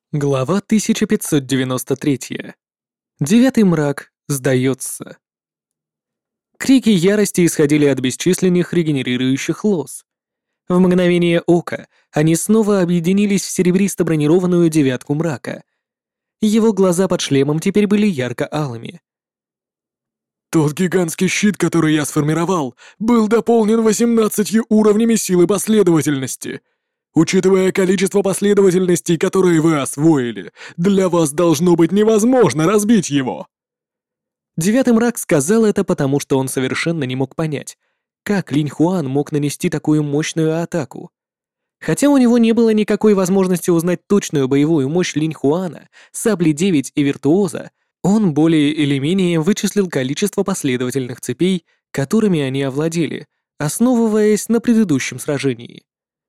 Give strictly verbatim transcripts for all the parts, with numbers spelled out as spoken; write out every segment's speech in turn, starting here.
Глава тысяча пятьсот девяносто три. Девятый мрак сдается. Крики ярости исходили от бесчисленных регенерирующих лоз. В мгновение ока они снова объединились в серебристо-бронированную девятку мрака. Его глаза под шлемом теперь были ярко-алыми. Тот гигантский щит, который я сформировал, был дополнен восемнадцатью уровнями силы последовательности. Учитывая количество последовательностей, которые вы освоили, для вас должно быть невозможно разбить его. Девятый мрак сказал это потому, что он совершенно не мог понять, как Линь Хуан мог нанести такую мощную атаку. Хотя у него не было никакой возможности узнать точную боевую мощь Линь Хуана, Сабли девять и Виртуоза, он более или менее вычислил количество последовательных цепей, которыми они овладели, основываясь на предыдущем сражении.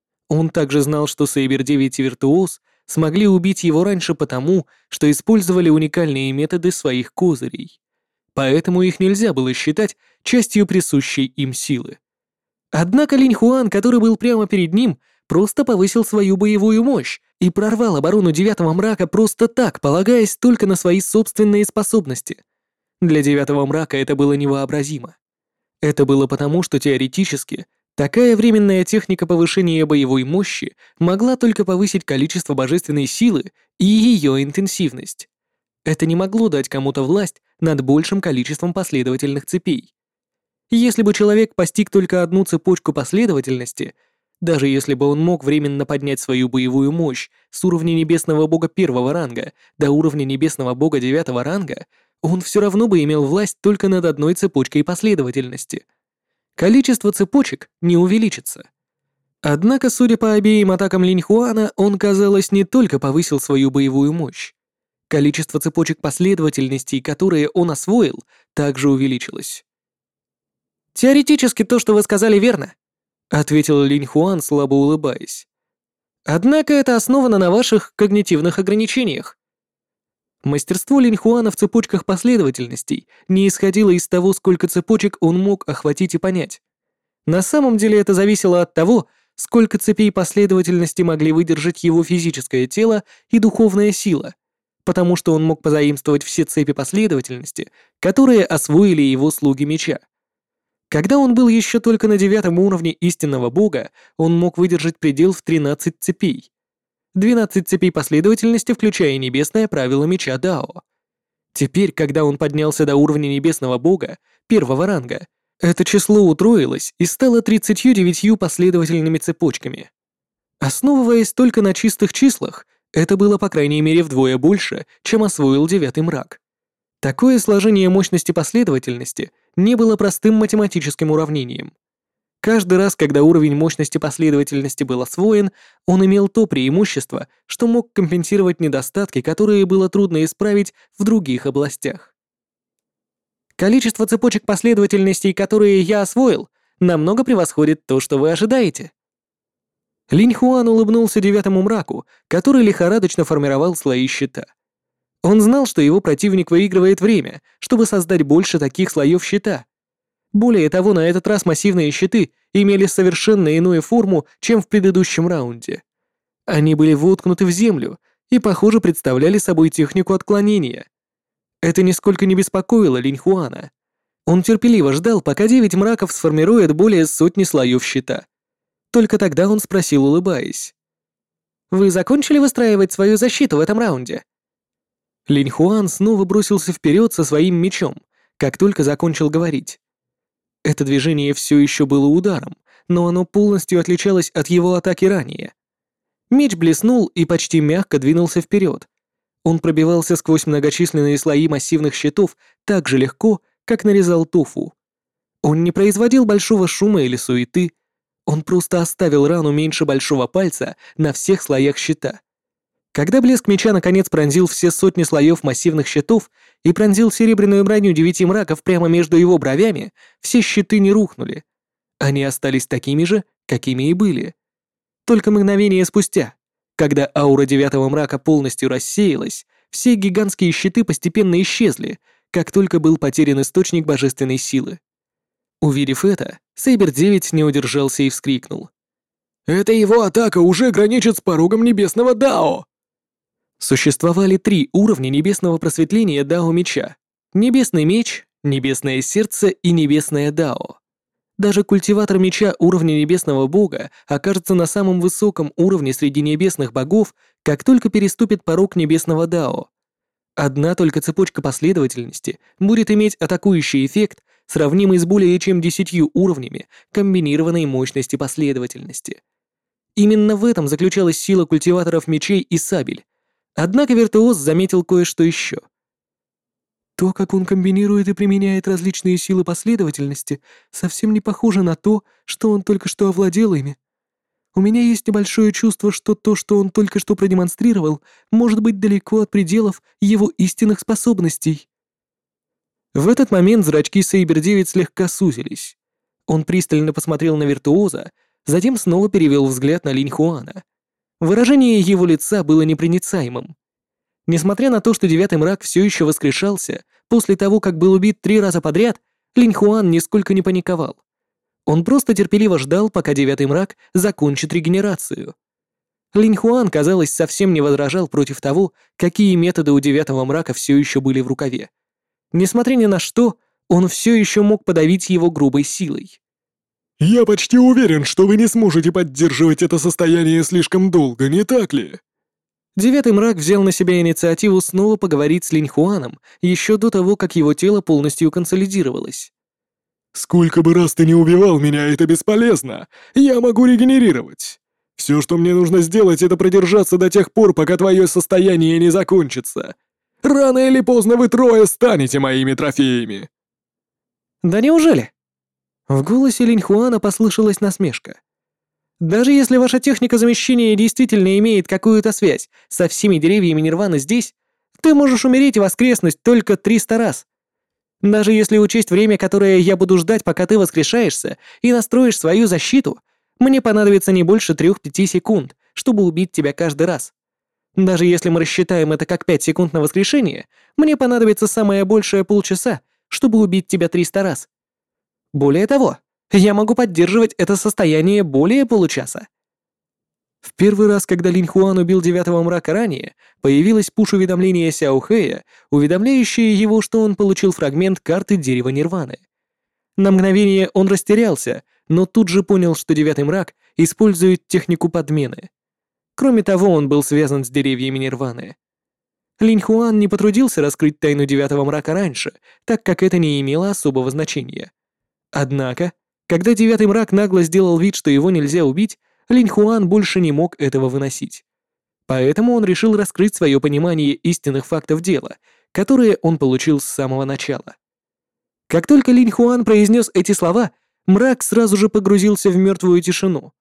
Он также знал, что Сейбер девять и Виртуоз смогли убить его раньше потому, что использовали уникальные методы своих козырей. Поэтому их нельзя было считать частью присущей им силы. Однако Линь Хуан, который был прямо перед ним, просто повысил свою боевую мощь и прорвал оборону Девятого Мрака просто так, полагаясь только на свои собственные способности. Для Девятого Мрака это было невообразимо. Это было потому, что теоретически такая временная техника повышения боевой мощи могла только повысить количество божественной силы и ее интенсивность. Это не могло дать кому-то власть над большим количеством последовательных цепей. Если бы человек постиг только одну цепочку последовательности, даже если бы он мог временно поднять свою боевую мощь с уровня небесного бога первого ранга до уровня небесного бога девятого ранга, он все равно бы имел власть только над одной цепочкой последовательности. Количество цепочек не увеличится. Однако, судя по обеим атакам Линь Хуана, он, казалось, не только повысил свою боевую мощь. Количество цепочек последовательностей, которые он освоил, также увеличилось. «Теоретически то, что вы сказали, верно», — ответил Линь Хуан, слабо улыбаясь. «Однако это основано на ваших когнитивных ограничениях». Мастерство Линь Хуана в цепочках последовательностей не исходило из того, сколько цепочек он мог охватить и понять. На самом деле это зависело от того, сколько цепей последовательности могли выдержать его физическое тело и духовная сила, потому что он мог позаимствовать все цепи последовательности, которые освоили его слуги меча. Когда он был еще только на девятом уровне истинного бога, он мог выдержать предел в тринадцать цепей. двенадцать цепей последовательности, включая небесное правило меча Дао. Теперь, когда он поднялся до уровня небесного бога, первого ранга, это число утроилось и стало тридцатью девятью последовательными цепочками. Основываясь только на чистых числах, это было по крайней мере вдвое больше, чем освоил девятый мрак. Такое сложение мощности последовательности не было простым математическим уравнением. Каждый раз, когда уровень мощности последовательности был освоен, он имел то преимущество, что мог компенсировать недостатки, которые было трудно исправить в других областях. Количество цепочек последовательностей, которые я освоил, намного превосходит то, что вы ожидаете. Линь Хуан улыбнулся Девятому Мраку, который лихорадочно формировал слои щита. Он знал, что его противник выигрывает время, чтобы создать больше таких слоев щита. Более того, на этот раз массивные щиты имели совершенно иную форму, чем в предыдущем раунде. Они были воткнуты в землю и, похоже, представляли собой технику отклонения. Это нисколько не беспокоило Линь Хуана. Он терпеливо ждал, пока девять мраков сформирует более сотни слоев щита. Только тогда он спросил, улыбаясь: «Вы закончили выстраивать свою защиту в этом раунде?» Линь Хуан снова бросился вперед со своим мечом, как только закончил говорить. Это движение все еще было ударом, но оно полностью отличалось от его атаки ранее. Меч блеснул и почти мягко двинулся вперед. Он пробивался сквозь многочисленные слои массивных щитов так же легко, как нарезал тофу. Он не производил большого шума или суеты, он просто оставил рану меньше большого пальца на всех слоях щита. Когда блеск меча наконец пронзил все сотни слоев массивных щитов и пронзил серебряную броню девяти мраков прямо между его бровями, все щиты не рухнули. Они остались такими же, какими и были. Только мгновение спустя, когда аура Девятого Мрака полностью рассеялась, все гигантские щиты постепенно исчезли, как только был потерян источник божественной силы. Увидев это, Сейбер девять не удержался и вскрикнул: «Это его атака уже граничит с порогом небесного Дао!» Существовали три уровня небесного просветления Дао Меча: Небесный Меч, Небесное Сердце и Небесное Дао. Даже культиватор меча уровня Небесного Бога окажется на самом высоком уровне среди небесных богов, как только переступит порог Небесного Дао. Одна только цепочка последовательности будет иметь атакующий эффект, сравнимый с более чем десятью уровнями комбинированной мощности последовательности. Именно в этом заключалась сила культиваторов мечей и сабель. Однако Виртуоз заметил кое-что еще. То, как он комбинирует и применяет различные силы последовательности, совсем не похоже на то, что он только что овладел ими. У меня есть небольшое чувство, что то, что он только что продемонстрировал, может быть далеко от пределов его истинных способностей. В этот момент зрачки Сейбер девять слегка сузились. Он пристально посмотрел на Виртуоза, затем снова перевел взгляд на Линь Хуана. Выражение его лица было непроницаемым. Несмотря на то, что Девятый Мрак все еще воскрешался, после того, как был убит три раза подряд, Линь Хуан нисколько не паниковал. Он просто терпеливо ждал, пока Девятый Мрак закончит регенерацию. Линь Хуан, казалось, совсем не возражал против того, какие методы у Девятого Мрака все еще были в рукаве. Несмотря ни на что, он все еще мог подавить его грубой силой. «Я почти уверен, что вы не сможете поддерживать это состояние слишком долго, не так ли?» Девятый Мрак взял на себя инициативу снова поговорить с Линь Хуаном еще до того, как его тело полностью консолидировалось. «Сколько бы раз ты не убивал меня, это бесполезно. Я могу регенерировать. Все, что мне нужно сделать, это продержаться до тех пор, пока твое состояние не закончится. Рано или поздно вы трое станете моими трофеями». «Да неужели?» В голосе Линь Хуана послышалась насмешка. «Даже если ваша техника замещения действительно имеет какую-то связь со всеми деревьями Нирваны здесь, ты можешь умереть и воскреснуть только триста раз. Даже если учесть время, которое я буду ждать, пока ты воскрешаешься и настроишь свою защиту, мне понадобится не больше трех-пяти секунд, чтобы убить тебя каждый раз. Даже если мы рассчитаем это как пять секунд на воскрешение, мне понадобится самое большее полчаса, чтобы убить тебя триста раз. Более того, я могу поддерживать это состояние более получаса». В первый раз, когда Линь Хуан убил Девятого Мрака ранее, появилось пуш-уведомление Сяо Хэя, уведомляющее его, что он получил фрагмент карты Дерева Нирваны. На мгновение он растерялся, но тут же понял, что Девятый Мрак использует технику подмены. Кроме того, он был связан с деревьями Нирваны. Линь Хуан не потрудился раскрыть тайну Девятого Мрака раньше, так как это не имело особого значения. Однако, когда Девятый Мрак нагло сделал вид, что его нельзя убить, Линь Хуан больше не мог этого выносить. Поэтому он решил раскрыть свое понимание истинных фактов дела, которые он получил с самого начала. Как только Линь Хуан произнес эти слова, Мрак сразу же погрузился в мертвую тишину.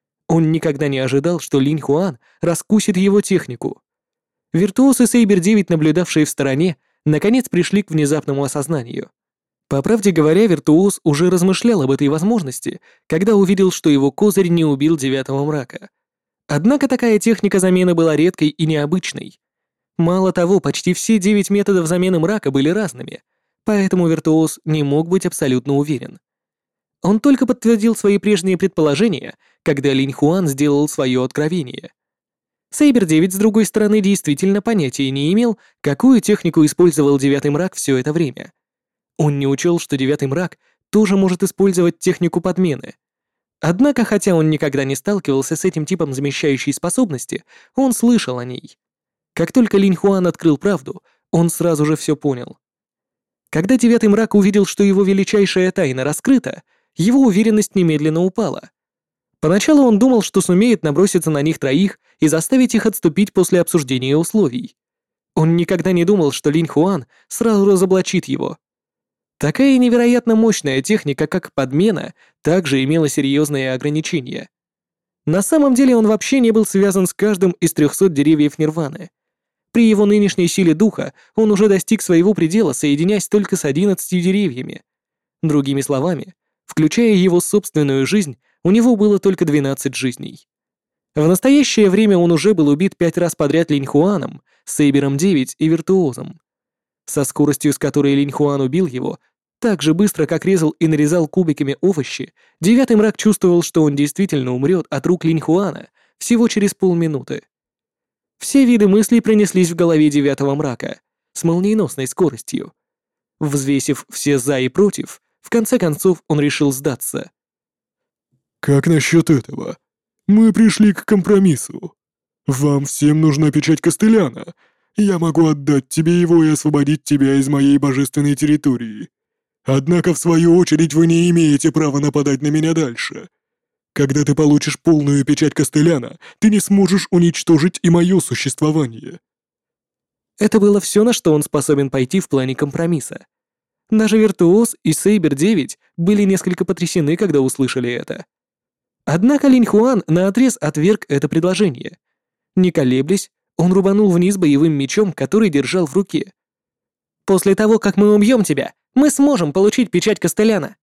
Он никогда не ожидал, что Линь Хуан раскусит его технику. Виртуоз и Сейбер девять, наблюдавшие в стороне, наконец пришли к внезапному осознанию. По правде говоря, Виртуоз уже размышлял об этой возможности, когда увидел, что его козырь не убил Девятого Мрака. Однако такая техника замены была редкой и необычной. Мало того, почти все девять методов замены мрака были разными, поэтому Виртуоз не мог быть абсолютно уверен. Он только подтвердил свои прежние предположения, когда Линь Хуан сделал свое откровение. Сейбер девять, с другой стороны, действительно понятия не имел, какую технику использовал Девятый Мрак все это время. Он не учел, что Девятый Мрак тоже может использовать технику подмены. Однако, хотя он никогда не сталкивался с этим типом замещающей способности, он слышал о ней. Как только Линь Хуан открыл правду, он сразу же все понял. Когда Девятый Мрак увидел, что его величайшая тайна раскрыта, его уверенность немедленно упала. Поначалу он думал, что сумеет наброситься на них троих и заставить их отступить после обсуждения условий. Он никогда не думал, что Линь Хуан сразу разоблачит его. Такая невероятно мощная техника, как подмена, также имела серьезные ограничения. На самом деле он вообще не был связан с каждым из трехсот деревьев Нирваны. При его нынешней силе духа он уже достиг своего предела, соединяясь только с одиннадцатью деревьями. Другими словами, включая его собственную жизнь, у него было только двенадцать жизней. В настоящее время он уже был убит пять раз подряд Линь Хуаном, Сейбером девять и Виртуозом. Со скоростью, с которой Линь Хуан убил его, так же быстро, как резал и нарезал кубиками овощи, Девятый Мрак чувствовал, что он действительно умрет от рук Линь Хуана всего через полминуты. Все виды мыслей пронеслись в голове девятого мрака с молниеносной скоростью. Взвесив все «за» и «против», в конце концов он решил сдаться. «Как насчет этого? Мы пришли к компромиссу. Вам всем нужна печать Костыляна. Я могу отдать тебе его и освободить тебя из моей божественной территории. Однако, в свою очередь, вы не имеете права нападать на меня дальше. Когда ты получишь полную печать Костыляна, ты не сможешь уничтожить и мое существование». Это было все, на что он способен пойти в плане компромисса. Даже Виртуоз и Сейбер девять были несколько потрясены, когда услышали это. Однако Линь Хуан наотрез отверг это предложение. Не колеблясь, он рубанул вниз боевым мечом, который держал в руке. «После того, как мы убьем тебя, мы сможем получить печать Костыляна»,